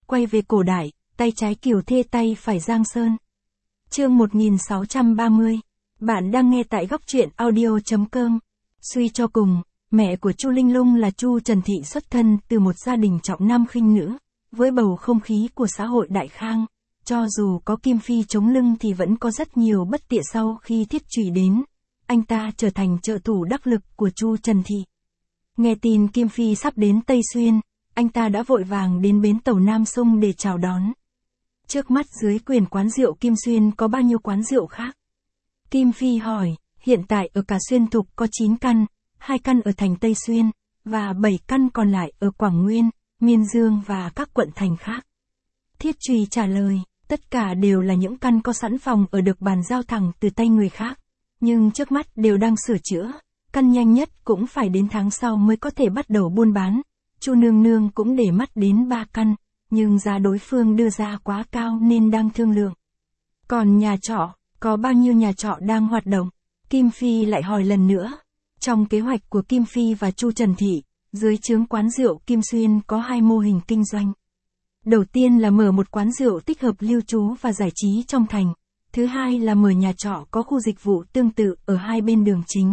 quay về cổ đại, tay trái Kiều Thê tay phải Giang Sơn. Chương 1630. Bạn đang nghe tại góc truyện audio.com. Suy cho cùng, mẹ của Chu Linh Lung là Chu Trần Thị xuất thân từ một gia đình trọng nam khinh nữ, với bầu không khí của xã hội Đại Khang. Cho dù có Kim Phi chống lưng thì vẫn có rất nhiều bất tiện sau khi Thiết Trùy đến. Anh ta trở thành trợ thủ đắc lực của Chu Trần Thị. Nghe tin Kim Phi sắp đến Tây Xuyên, anh ta đã vội vàng đến bến tàu Nam Sung để chào đón. Trước mắt dưới quyền quán rượu Kim Xuyên có bao nhiêu quán rượu khác? Kim Phi hỏi, hiện tại ở cả Xuyên Thục có 9 căn, 2 căn ở thành Tây Xuyên, và 7 căn còn lại ở Quảng Nguyên, Miên Dương và các quận thành khác. Thiết Trùy trả lời, tất cả đều là những căn có sẵn phòng ở được bàn giao thẳng từ tay người khác, nhưng trước mắt đều đang sửa chữa, căn nhanh nhất cũng phải đến tháng sau mới có thể bắt đầu buôn bán. Chu nương nương cũng để mắt đến 3 căn, nhưng giá đối phương đưa ra quá cao nên đang thương lượng. Còn nhà trọ, có bao nhiêu nhà trọ đang hoạt động? Kim Phi lại hỏi lần nữa. Trong kế hoạch của Kim Phi và Chu Trần Thị, dưới trướng quán rượu Kim Xuyên có 2 mô hình kinh doanh. Đầu tiên là mở một quán rượu tích hợp lưu trú và giải trí trong thành. Thứ hai là mở nhà trọ có khu dịch vụ tương tự ở hai bên đường chính.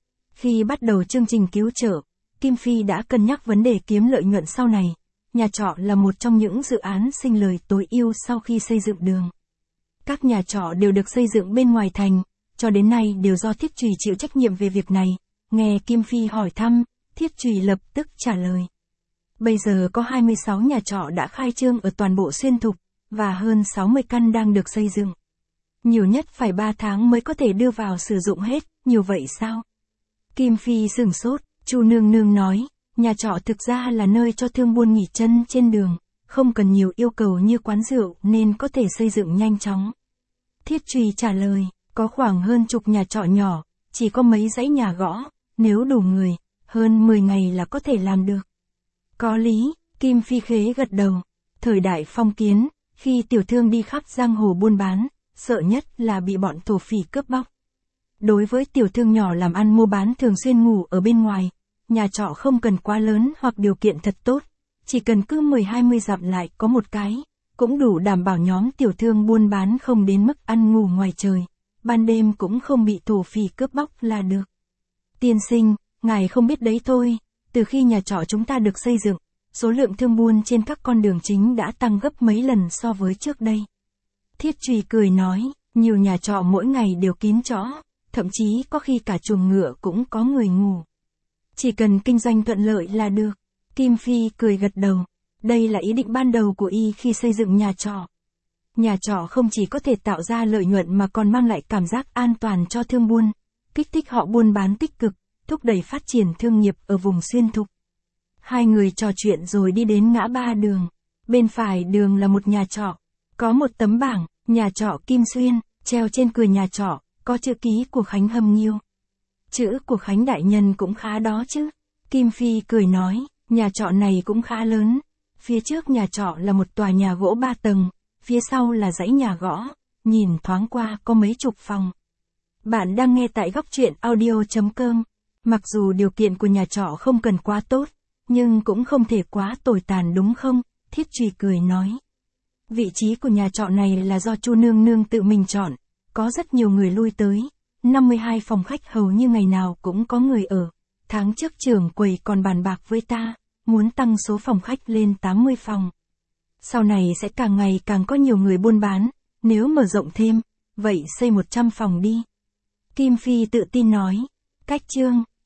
Khi bắt đầu chương trình cứu trợ, Kim Phi đã cân nhắc vấn đề kiếm lợi nhuận sau này. Nhà trọ là một trong những dự án sinh lời tối ưu sau khi xây dựng đường. Các nhà trọ đều được xây dựng bên ngoài thành, cho đến nay đều do Thiết Trùy chịu trách nhiệm về việc này. Nghe Kim Phi hỏi thăm, Thiết Trùy lập tức trả lời. Bây giờ có 26 nhà trọ đã khai trương ở toàn bộ Xuyên Thục, và hơn 60 căn đang được xây dựng. Nhiều nhất phải 3 tháng mới có thể đưa vào sử dụng hết, nhiều vậy sao? Kim Phi sửng sốt, Chu nương nương nói, nhà trọ thực ra là nơi cho thương buôn nghỉ chân trên đường, không cần nhiều yêu cầu như quán rượu nên có thể xây dựng nhanh chóng. Thiết Trùy trả lời, có khoảng hơn chục nhà trọ nhỏ, chỉ có mấy dãy nhà gõ, nếu đủ người, hơn 10 ngày là có thể làm được. Có lý, Kim Phi khế gật đầu. Thời đại phong kiến, khi tiểu thương đi khắp giang hồ buôn bán, sợ nhất là bị bọn thổ phỉ cướp bóc. Đối với tiểu thương nhỏ làm ăn mua bán thường xuyên ngủ ở bên ngoài, nhà trọ không cần quá lớn hoặc điều kiện thật tốt, chỉ cần cứ 10-20 dặm lại có một cái, cũng đủ đảm bảo nhóm tiểu thương buôn bán không đến mức ăn ngủ ngoài trời, ban đêm cũng không bị thổ phỉ cướp bóc là được. Tiên sinh, ngài không biết đấy thôi, từ khi nhà trọ chúng ta được xây dựng, số lượng thương buôn trên các con đường chính đã tăng gấp mấy lần so với trước đây. Thiết Trùy cười nói, nhiều nhà trọ mỗi ngày đều kín chỗ, thậm chí có khi cả chuồng ngựa cũng có người ngủ. Chỉ cần kinh doanh thuận lợi là được. Kim Phi cười gật đầu. Đây là ý định ban đầu của y khi xây dựng nhà trọ. Nhà trọ không chỉ có thể tạo ra lợi nhuận mà còn mang lại cảm giác an toàn cho thương buôn, kích thích họ buôn bán tích cực, thúc đẩy phát triển thương nghiệp ở vùng Xuyên Thục. Hai người trò chuyện rồi đi đến ngã ba đường. Bên phải đường là một nhà trọ. Có một tấm bảng, nhà trọ Kim Xuyên, treo trên cửa nhà trọ, có chữ ký của Khánh Hâm Nghiêu. Chữ của Khánh đại nhân cũng khá đó chứ. Kim Phi cười nói, nhà trọ này cũng khá lớn. Phía trước nhà trọ là một tòa nhà gỗ 3 tầng, phía sau là dãy nhà gõ, nhìn thoáng qua có mấy chục phòng. Bạn đang nghe tại góc truyện audio.com. Mặc dù điều kiện của nhà trọ không cần quá tốt, nhưng cũng không thể quá tồi tàn đúng không? Thiết Trùy cười nói. Vị trí của nhà trọ này là do Chu nương nương tự mình chọn, có rất nhiều người lui tới, 52 phòng khách hầu như ngày nào cũng có người ở. Tháng trước trưởng quầy còn bàn bạc với ta, muốn tăng số phòng khách lên 80 phòng. Sau này sẽ càng ngày càng có nhiều người buôn bán, nếu mở rộng thêm, vậy xây 100 phòng đi. Kim Phi tự tin nói, cách chương.